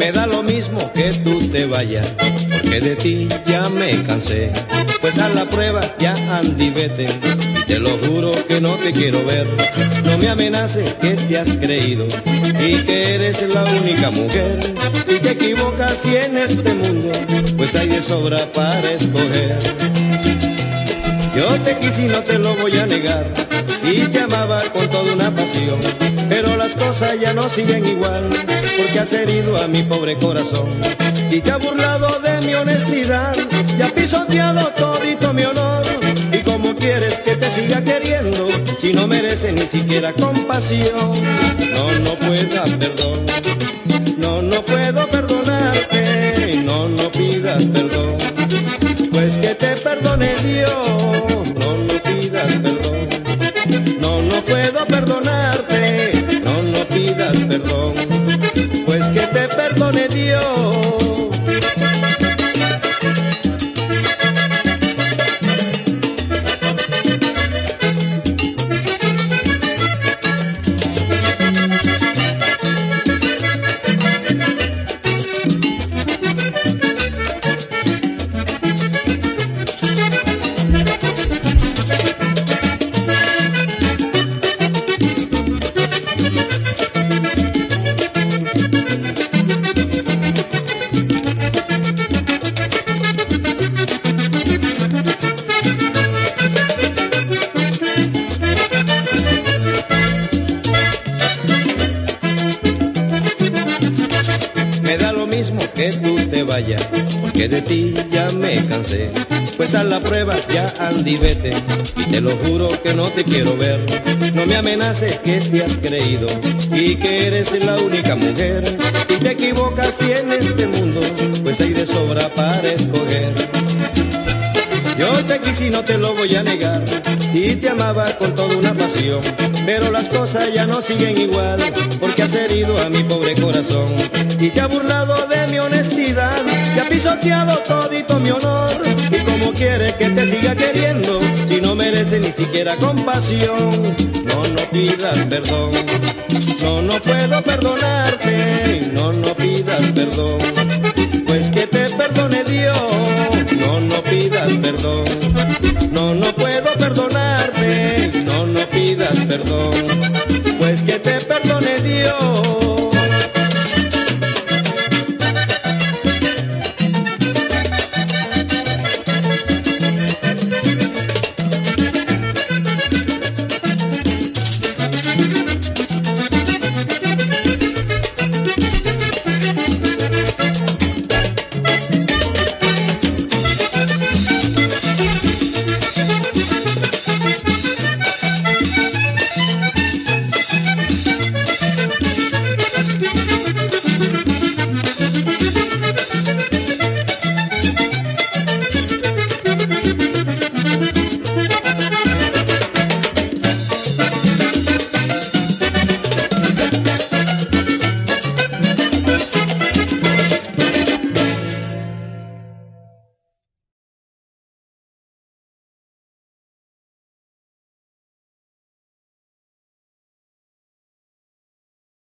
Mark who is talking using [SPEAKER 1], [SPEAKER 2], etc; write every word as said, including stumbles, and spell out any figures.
[SPEAKER 1] Me da lo mismo que tú te vayas, porque de ti ya me cansé. Pues a la prueba ya andi, vete, y te lo juro que no te quiero ver. No me amenaces que te has creído y que eres la única mujer, y te equivocas si en este mundo pues hay de sobra para escoger. Yo te quise y no te lo voy a negar, y te amaba con toda una pasión, pero las cosas ya no siguen igual, porque has herido a mi pobre corazón y te has burlado de mi honestidad, y has pisoteado todito mi honor. Y cómo quieres que te siga queriendo si no mereces ni siquiera compasión. No, no puedas perdón, no, no puedo perdonarte, no, no pidas perdón, pues que te perdone Dios. No, no pidas perdón, no, no puedo perdonarte, no, no pidas perdón, pues que te perdone Dios. Me da lo mismo que tú te vayas, porque de ti ya me cansé. Pues a la prueba ya andi, vete, y te lo juro que no te quiero ver. No me amenaces que te has creído y que eres la única mujer, y te equivocas si en este mundo pues hay de sobra para escoger. Yo te quise y no te lo voy a negar, y te amaba con toda una pasión, pero las cosas ya no siguen igual, porque has herido a mi pobre corazón y te has burlado de mi honestidad, y has pisoteado todito mi honor. Y cómo quieres que te siga queriendo si no mereces ni siquiera compasión. No, no pidas perdón, no, no puedo perdonarte, no, no pidas perdón,